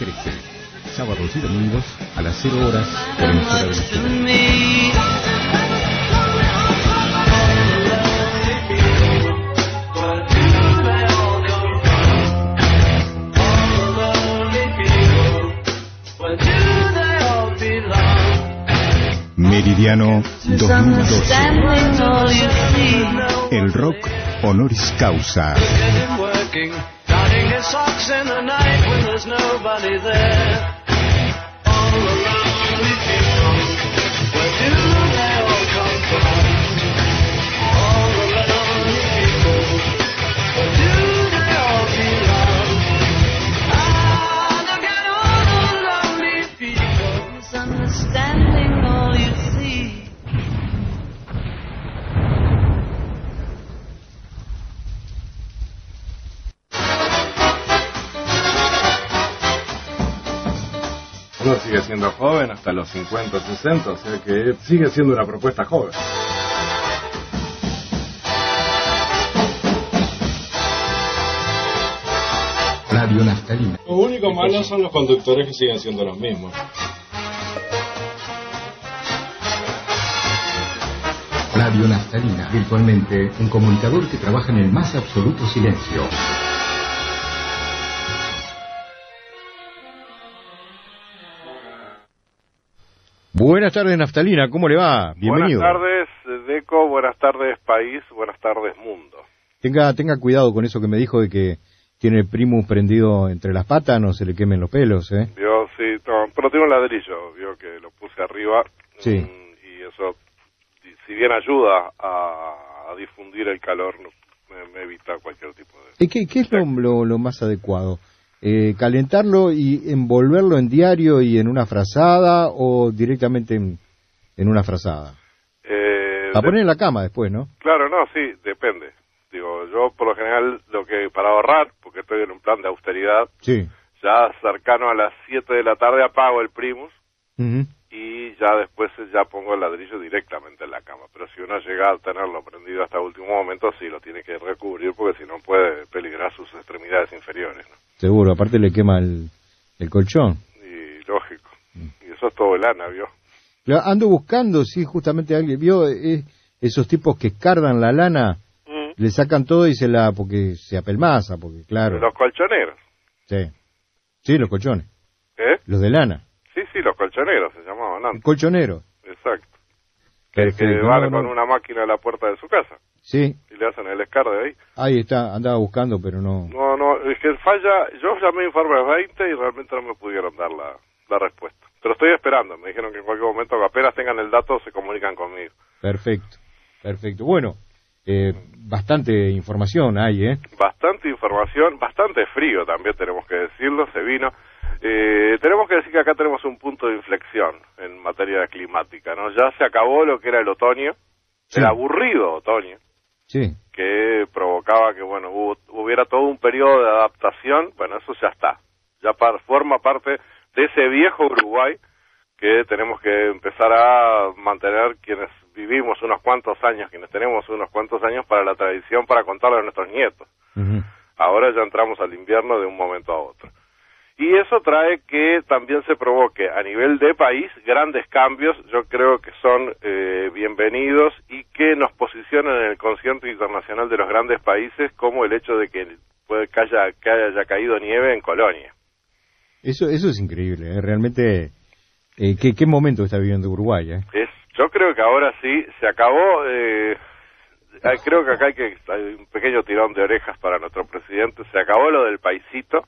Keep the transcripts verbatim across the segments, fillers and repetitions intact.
trece. Sábados y domingos a las cero horas por emisora del Sur. Meridiano dos mil doce. El rock honoris causa. Uno sigue siendo joven hasta los cincuenta, sesenta, o sea que sigue siendo una propuesta joven. Radio Naftalina. Lo único malo son los conductores que siguen siendo los mismos. Radio Naftalina, virtualmente un comunicador que trabaja en el más absoluto silencio. Buenas tardes, Naftalina, ¿cómo le va? Bienvenido. Buenas tardes, Deco, buenas tardes, país, buenas tardes, mundo. Tenga, tenga cuidado con eso que me dijo de que tiene el Primus prendido entre las patas, no se le quemen los pelos, ¿eh? Yo sí, no, pero tiene un ladrillo, vio que lo puse arriba. Sí. Y eso, si bien ayuda a, a difundir el calor, me, me evita cualquier tipo de... ¿Y qué, qué es lo, lo, lo más adecuado? Eh, ¿Calentarlo y envolverlo en diario y en una frazada o directamente en, en una frazada? Eh, Para poner en la cama después, ¿no? Claro, no, sí, depende. Digo, yo por lo general, lo que para ahorrar, porque estoy en un plan de austeridad, sí, ya cercano a las siete de la tarde apago el Primus, uh-huh, y ya después ya pongo el ladrillo directamente en la cama. Pero si uno llega a tenerlo prendido hasta el último momento, sí, lo tiene que recubrir porque si no puede peligrar sus extremidades inferiores, ¿no? Seguro, aparte le quema el, el colchón. Y lógico. Y eso es todo lana, ¿vio? Lo ando buscando, sí, justamente alguien vio eh, esos tipos que escardan la lana, mm. le sacan todo y se la, porque se apelmaza, porque claro. Los colchoneros. Sí, sí, los colchones. ¿Eh? Los de lana. Sí, sí, los colchoneros se llamaban antes. Colchoneros. Exacto. Que, que van no, con no. una máquina a la puerta de su casa. Sí. Y le hacen el escarde ahí. Ahí está, andaba buscando, pero no... No, no, es que falla, yo llamé a Informes veinte y realmente no me pudieron dar la, la respuesta. Pero estoy esperando, me dijeron que en cualquier momento, que apenas tengan el dato, se comunican conmigo. Perfecto, perfecto. Bueno, eh, bastante información hay, ¿eh? Bastante información, bastante frío también tenemos que decirlo, se vino. Eh, tenemos que decir que acá tenemos un punto de inflexión en materia climática, ¿no? Ya se acabó lo que era el otoño, sí. El aburrido otoño. Sí. Que provocaba que, bueno, hubo, hubiera todo un periodo de adaptación. Bueno, eso ya está. Ya par, forma parte de ese viejo Uruguay que tenemos que empezar a mantener quienes vivimos unos cuantos años, quienes tenemos unos cuantos años para la tradición, para contarle a nuestros nietos. Uh-huh. Ahora ya entramos al invierno de un momento a otro. Y eso trae que también se provoque a nivel de país grandes cambios, yo creo que son eh, bienvenidos y que nos posicionan en el concierto internacional de los grandes países, como el hecho de que puede que haya, que haya caído nieve en Colonia. Eso eso es increíble, ¿eh? Realmente, eh, ¿qué, ¿qué momento está viviendo Uruguay? ¿eh? Es, yo creo que ahora sí, se acabó, eh, creo que acá hay, que, hay un pequeño tirón de orejas para nuestro presidente, se acabó lo del paisito.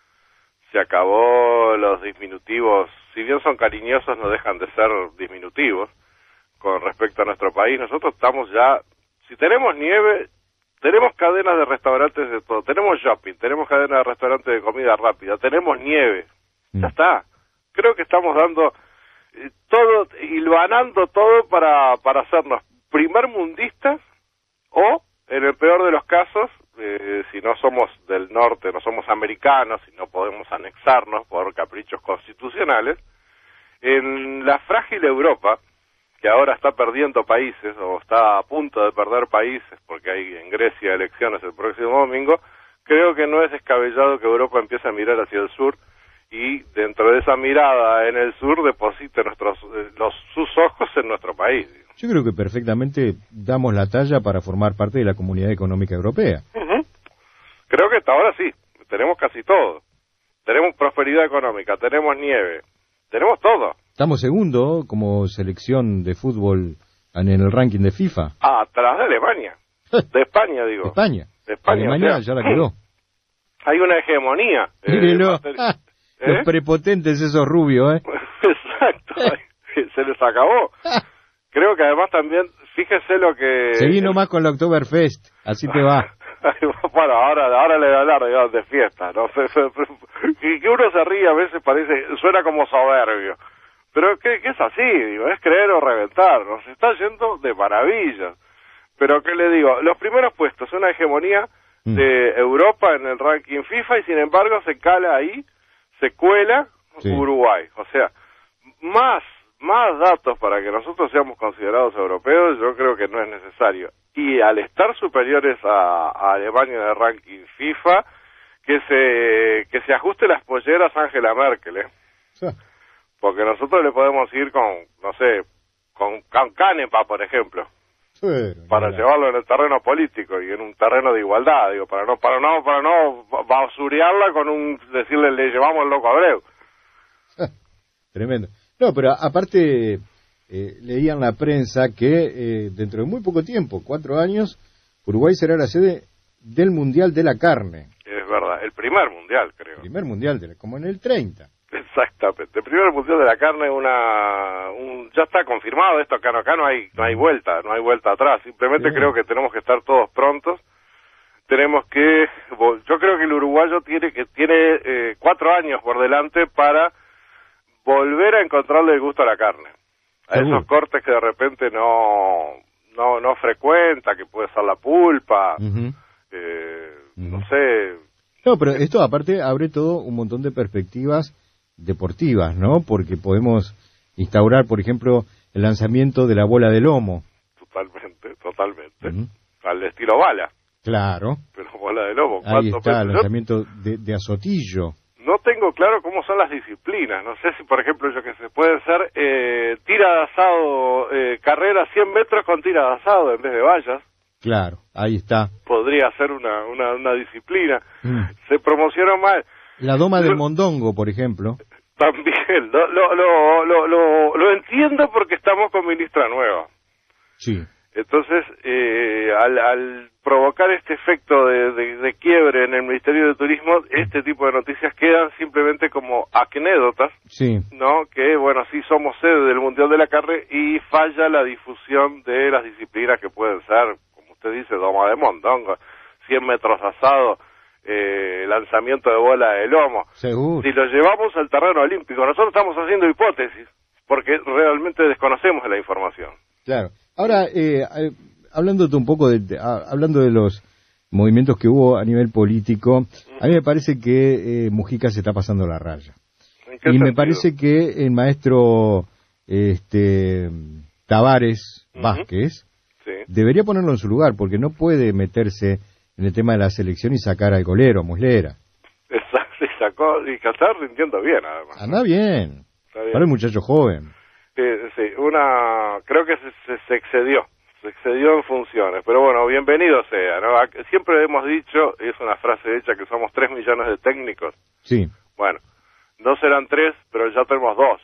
Se acabó los disminutivos, si bien son cariñosos, no dejan de ser disminutivos con respecto a nuestro país. Nosotros estamos ya, si tenemos nieve, tenemos cadenas de restaurantes de todo, tenemos shopping, tenemos cadenas de restaurantes de comida rápida, tenemos nieve, mm. ya está. Creo que estamos dando eh, todo, hilvanando todo para, para hacernos primermundistas o, en el peor de los casos, Eh, si no somos del norte, no somos americanos, si no podemos anexarnos por caprichos constitucionales, en la frágil Europa, que ahora está perdiendo países, o está a punto de perder países, porque hay en Grecia elecciones el próximo domingo, creo que no es descabellado que Europa empiece a mirar hacia el sur y dentro de esa mirada en el sur deposite nuestros los sus ojos en nuestro país. Yo creo que perfectamente damos la talla para formar parte de la Comunidad Económica Europea. Uh-huh. Creo que hasta ahora sí, tenemos casi todo. Tenemos prosperidad económica, tenemos nieve, tenemos todo. Estamos segundo como selección de fútbol en el ranking de FIFA. Atrás de Alemania, de España digo. De España. De España, Alemania o sea, ya la quedó. Hay una hegemonía. Mírenlo, Eh, ah, ¿eh? los prepotentes esos rubios, ¿eh? Exacto, se les acabó. Creo que además también, fíjese lo que... Seguí nomás con la Oktoberfest, así te va. Bueno, ahora, ahora le voy a hablar digamos, de fiesta, ¿no? Que, que uno se ríe a veces parece, suena como soberbio. Pero que, que es así, digo, es creer o reventar, nos está yendo de maravilla. Pero ¿qué le digo? Los primeros puestos, una hegemonía mm. de Europa en el ranking FIFA y sin embargo se cala ahí, se cuela sí. Uruguay. O sea, más, más datos para que nosotros seamos considerados europeos yo creo que no es necesario. Y al estar superiores a, a Alemania en el ranking FIFA, que se, que se ajuste las polleras a Angela Merkel, ¿eh? Sí. Porque nosotros le podemos ir con, no sé, con, con Canepa, por ejemplo, sí, para mira. llevarlo en el terreno político y en un terreno de igualdad, digo, para no, para no, para no basurearla con un, decirle, le llevamos el loco Abreu. Tremendo. No, pero aparte, eh, leía en la prensa que eh, dentro de muy poco tiempo, cuatro años, Uruguay será la sede del Mundial de la Carne. Es verdad, el primer mundial, creo. El primer mundial, de la, como en el treinta. Exactamente. El primer mundial de la carne, una, un, ya está confirmado esto acá, no, acá no hay, no hay vuelta, no hay vuelta atrás. Simplemente sí. creo que tenemos que estar todos prontos. Tenemos que, yo creo que el uruguayo tiene que tiene eh, cuatro años por delante para volver a encontrarle el gusto a la carne. A Seguro. Esos cortes que de repente no, no, no frecuenta, que puede ser la pulpa, uh-huh. eh, uh-huh. no sé. No, pero esto aparte abre todo un montón de perspectivas deportivas, ¿no? Porque podemos instaurar, por ejemplo, el lanzamiento de la bola de lomo. Totalmente, totalmente. Uh-huh. Al estilo bala. Claro. Pero bola de lomo. Ahí está, el lanzamiento de, de azotillo. No tengo claro cómo son las disciplinas. No sé si, por ejemplo, yo que sé, puede ser eh, tira de asado, eh, carrera cien metros con tira de asado en vez de vallas. Claro, ahí está. Podría ser una, una, una disciplina. Mm. Se promociona mal. La doma del mondongo, por ejemplo. También, lo, lo, lo, lo, lo, lo entiendo porque estamos con ministra nueva. Sí. Entonces, eh, al, al provocar este efecto de, de, de quiebre en el Ministerio de Turismo, este tipo de noticias quedan simplemente como anécdotas, sí. ¿no? Que, bueno, sí somos sede del Mundial de la Carne y falla la difusión de las disciplinas que pueden ser, como usted dice, doma de mondongo, cien metros asado, eh, lanzamiento de bola de lomo. Seguro. Si lo llevamos al terreno olímpico, nosotros estamos haciendo hipótesis, porque realmente desconocemos la información. Claro. Ahora, eh, eh, hablándote un poco de, de ah, hablando de los movimientos que hubo a nivel político, a mí me parece que eh, Mujica se está pasando la raya. ¿En y qué sentido? Me parece que el maestro este Tavares uh-huh. Vázquez sí. debería ponerlo en su lugar, porque no puede meterse en el tema de la selección y sacar al golero, Muslera. Se sacó, y que está rindiendo bien, además. Anda bien. Está bien. Para un muchacho joven. Eh, sí, una, creo que se, se, se excedió, se excedió en funciones, pero bueno, bienvenido sea, ¿no? Siempre hemos dicho, es una frase hecha, que somos tres millones de técnicos. Sí. Bueno, no serán tres, pero ya tenemos dos.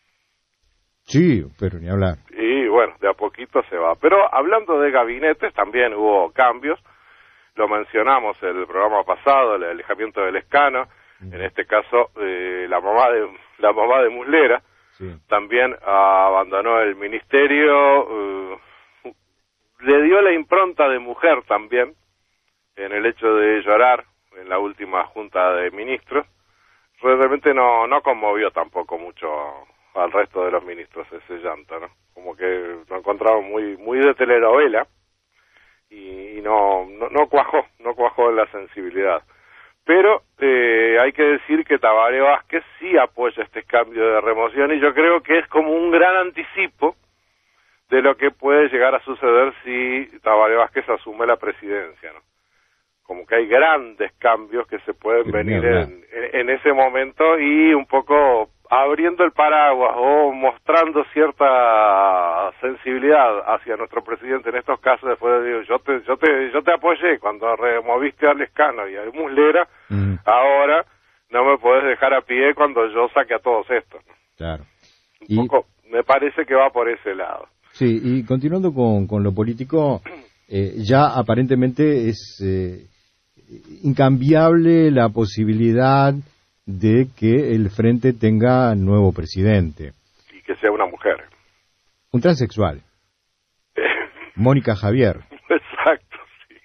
Sí, pero ni hablar. Y bueno, de a poquito se va. Pero hablando de gabinetes, también hubo cambios, lo mencionamos el programa pasado, el alejamiento del Escano, mm. en este caso, eh, la mamá de, la mamá de Muslera. Sí. También uh, abandonó el ministerio, uh, le dio la impronta de mujer también, en el hecho de llorar en la última junta de ministros. Realmente no no conmovió tampoco mucho al resto de los ministros ese llanto, ¿no? Como que lo encontraron muy muy de telenovela y, y no, no no cuajó, no cuajó en la sensibilidad. Pero eh, hay que decir que Tabaré Vázquez sí apoya este cambio de remoción y yo creo que es como un gran anticipo de lo que puede llegar a suceder si Tabaré Vázquez asume la presidencia, ¿no? como que hay grandes cambios que se pueden venir en, en, en ese momento y un poco abriendo el paraguas o mostrando cierta sensibilidad hacia nuestro presidente en estos casos. Después digo, yo te yo te yo te apoyé cuando removiste a Lescano y a Muslera, mm. ahora no me podés dejar a pie cuando yo saque a todos estos. Claro. Un y... poco me parece que va por ese lado. Sí, y continuando con, con lo político, eh, ya aparentemente es eh, incambiable la posibilidad de que el Frente tenga nuevo presidente. Y que sea una mujer. Un transexual. Mónica Javier. Exacto, sí.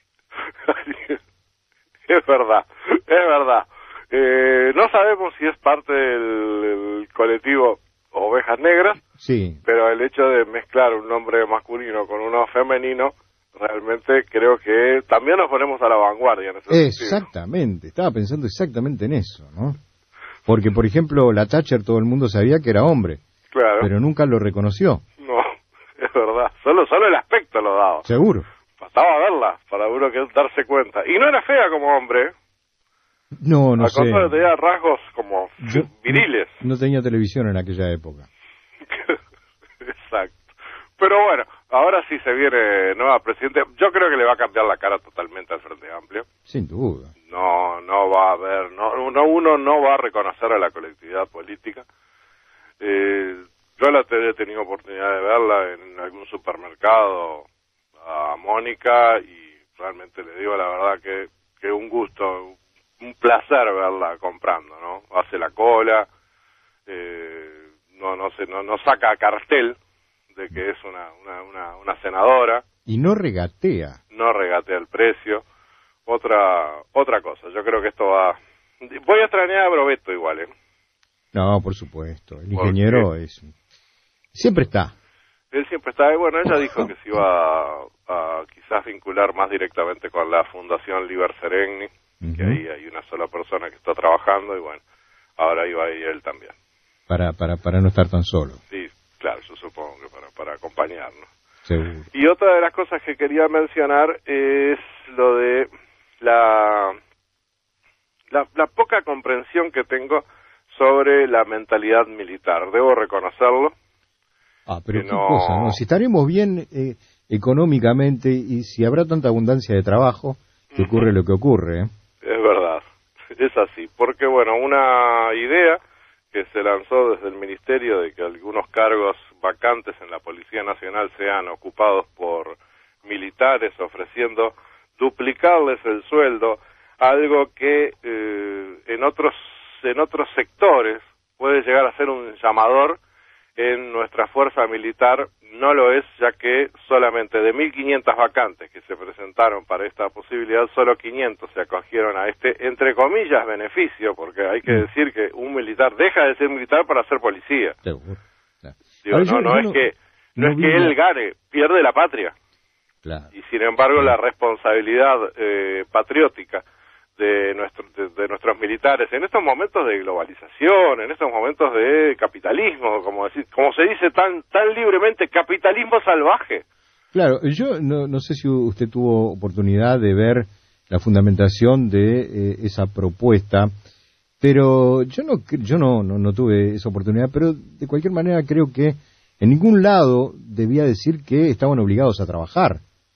Es verdad, es verdad. Eh, no sabemos si es parte del, del colectivo Ovejas Negras, sí, pero el hecho de mezclar un nombre masculino con uno femenino, realmente creo que también nos ponemos a la vanguardia en ese Exactamente, sentido. Estaba pensando exactamente en eso, ¿no? Porque, por ejemplo, la Thatcher todo el mundo sabía que era hombre, claro, pero nunca lo reconoció. No, es verdad, solo solo el aspecto lo daba. Seguro. Bastaba verla para uno que darse cuenta. Y no era fea como hombre. No, no Al sé. Al contrario, tenía rasgos como Yo, viriles. No, no tenía televisión en aquella época. Exacto. Pero bueno, ahora sí se viene nueva presidente. Yo creo que le va a cambiar la cara totalmente al Frente Amplio. Sin duda. No, no va a haber, no, no uno no va a reconocer a la colectividad política. Eh, yo la he tenido oportunidad de verla en algún supermercado a Mónica y realmente le digo la verdad que que un gusto, un placer verla comprando, ¿no? Hace la cola, eh, no no se no, no saca cartel de que es una, una una una senadora y no regatea, no regatea el precio. Otra otra cosa, yo creo que esto va, voy a extrañar a Brovetto igual, ¿eh? No, por supuesto, el ingeniero es siempre está. Él siempre está, y bueno, ella dijo que se iba a, a quizás vincular más directamente con la Fundación Liber Seregni, uh-huh. que ahí hay una sola persona que está trabajando, y bueno, ahora iba a ir él también. Para para para no estar tan solo. Sí, claro, yo supongo que para, para acompañarnos. Seguro. Y otra de las cosas que quería mencionar es lo de la, la, la poca comprensión que tengo sobre la mentalidad militar, debo reconocerlo. Ah, pero qué no... cosa, ¿no? Si estaremos bien eh, económicamente y si habrá tanta abundancia de trabajo, que ocurre lo que ocurre, ¿eh? Es verdad, es así, porque bueno, una idea que se lanzó desde el Ministerio de que algunos cargos vacantes en la Policía Nacional sean ocupados por militares, ofreciendo duplicarles el sueldo, algo que eh, en otros en otros sectores puede llegar a ser un llamador. En nuestra fuerza militar no lo es, ya que solamente de mil quinientas vacantes que se presentaron para esta posibilidad, solo quinientos se acogieron a este, entre comillas, beneficio, porque hay que decir que un militar deja de ser militar para ser policía. Seguro. Claro. Digo, no, yo, no, yo es no, que, no, no es que él gane, pierde la patria. Claro. Y sin embargo, claro, la responsabilidad eh, patriótica de, nuestro, de, de nuestros militares en estos momentos de globalización, en estos momentos de capitalismo, como decir, como se dice tan tan libremente, capitalismo salvaje. Claro, yo no, no sé si usted tuvo oportunidad de ver la fundamentación de eh, esa propuesta, pero yo no yo no, no no tuve esa oportunidad, pero de cualquier manera creo que en ningún lado debía decir que estaban obligados a trabajar.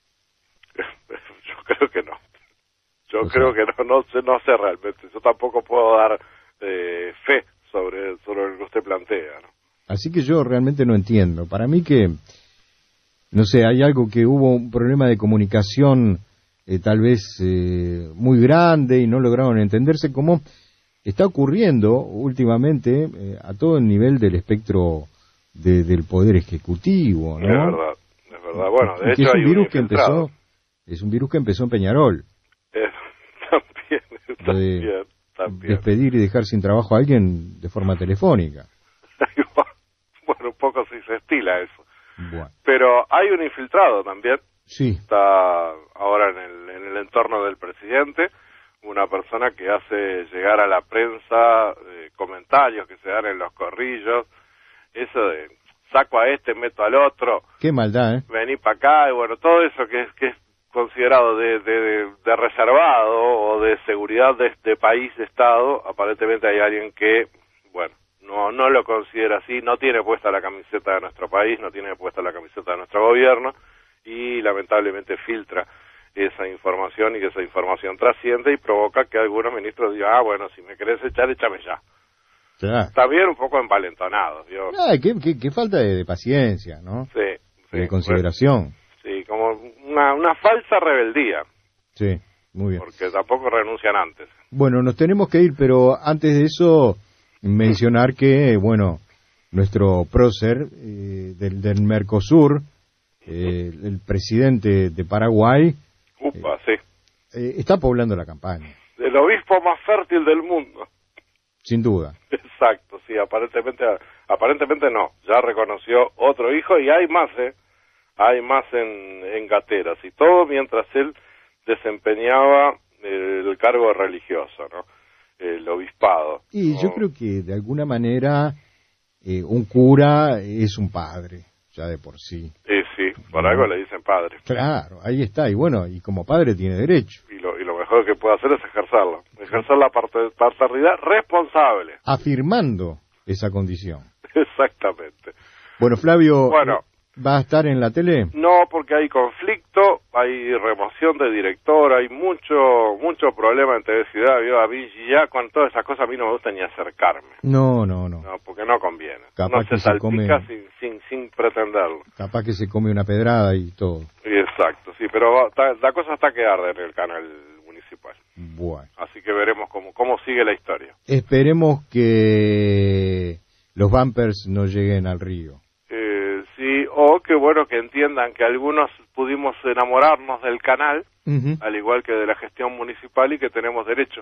Yo creo que no. Yo o creo sea, que no, no sé, no sé realmente. Yo tampoco puedo dar eh, fe sobre, sobre lo que usted plantea, ¿no? Así que yo realmente no entiendo. Para mí que, no sé, hay algo que hubo un problema de comunicación eh, tal vez eh, muy grande y no lograron entenderse, como está ocurriendo últimamente eh, a todo el nivel del espectro de, del poder ejecutivo, ¿no? Es verdad, es verdad. Bueno, de y hecho es un hay virus un que empezó, es un virus que empezó en Peñarol. Eh, también, también, de también. Despedir y dejar sin trabajo a alguien de forma telefónica. Bueno, un poco sí se estila eso. Bueno. Pero hay un infiltrado también. Sí. Está ahora en el, en el entorno del presidente, una persona que hace llegar a la prensa eh, comentarios que se dan en los corrillos, eso de saco a este, meto al otro. Qué maldad, ¿eh? Vení para acá, y bueno, todo eso que es, que es considerado de, de, de reservado o de seguridad de, de país, de Estado, aparentemente hay alguien que, bueno, no no lo considera así, no tiene puesta la camiseta de nuestro país, no tiene puesta la camiseta de nuestro gobierno y lamentablemente filtra esa información y que esa información trasciende y provoca que algunos ministros digan, ah, bueno, si me querés echar, échame ya. Claro. También un poco envalentonados, ¿vio? Ah, qué, qué, qué falta de, de paciencia, ¿no? Sí, sí. De consideración. Sí, como una, una falsa rebeldía. Sí, muy bien. Porque tampoco renuncian antes. Bueno, nos tenemos que ir, pero antes de eso, mencionar que, bueno, nuestro prócer eh, del, del Mercosur, eh, el presidente de Paraguay, Upa, eh, sí. eh, está poblando la campaña. El obispo más fértil del mundo. Sin duda. Exacto, sí, aparentemente, aparentemente no. Ya reconoció otro hijo y hay más, ¿eh? Hay más en, en gateras y todo mientras él desempeñaba el, el cargo religioso, ¿no? El obispado. Y ¿no? yo creo que de alguna manera eh, un cura es un padre, ya de por sí. Sí, sí, por algo le dicen padre. Claro, ahí está, y bueno, y como padre tiene derecho. Y lo, y lo mejor que puede hacer es ejercerlo, ejercer la parte- paternidad responsable. Afirmando esa condición. Exactamente. Bueno, Flavio, Bueno. ¿va a estar en la tele? No, porque hay conflicto, hay remoción de director, hay mucho mucho problema en T V Ciudad, ¿vio? A mí ya con todas esas cosas a mí no me gusta ni acercarme. No, no, no. No, porque no conviene. Capaz Uno que se se salpica come- sin, sin, sin pretenderlo. Capaz que se come una pedrada y todo. Exacto, sí, pero ta- la cosa está que arde en el canal municipal. Bueno. Así que veremos cómo, cómo sigue la historia. Esperemos que los bumpers no lleguen al río. Eh, sí, o que bueno, que entiendan que algunos pudimos enamorarnos del canal, Ujú. al igual que de la gestión municipal, y que tenemos derecho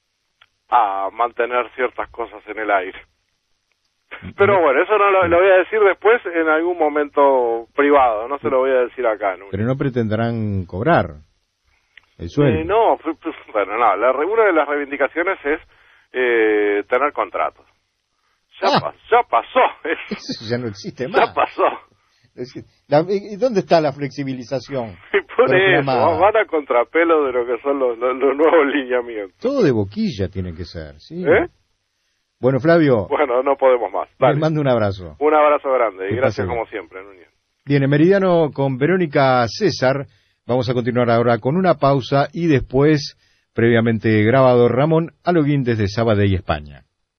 a mantener ciertas cosas en el aire. Pero bueno, eso no lo, lo voy a decir después en algún momento privado, no se lo voy a decir acá. ¿no? Pero no pretenderán cobrar el sueldo. Eh, no, pues, pues, bueno, no, la, re- una de las reivindicaciones es eh, tener contratos. Ya, Ah. pa- ya pasó, Eso ya no existe más. ya pasó. Es decir, la- ¿y dónde está la flexibilización? Y por eso, Proclamada. van a contrapelo de lo que son los, los, los nuevos lineamientos. Todo de boquilla tiene que ser, ¿sí? ¿Eh? Bueno, Flavio, Bueno, no podemos más. les Dale. mando un abrazo. Un abrazo grande y Que gracias pase bien. como siempre, Núñez. Bien, en Meridiano con Verónica César. Vamos a continuar ahora con una pausa y después, previamente grabado, Ramón Aloguín desde Sabadell, España.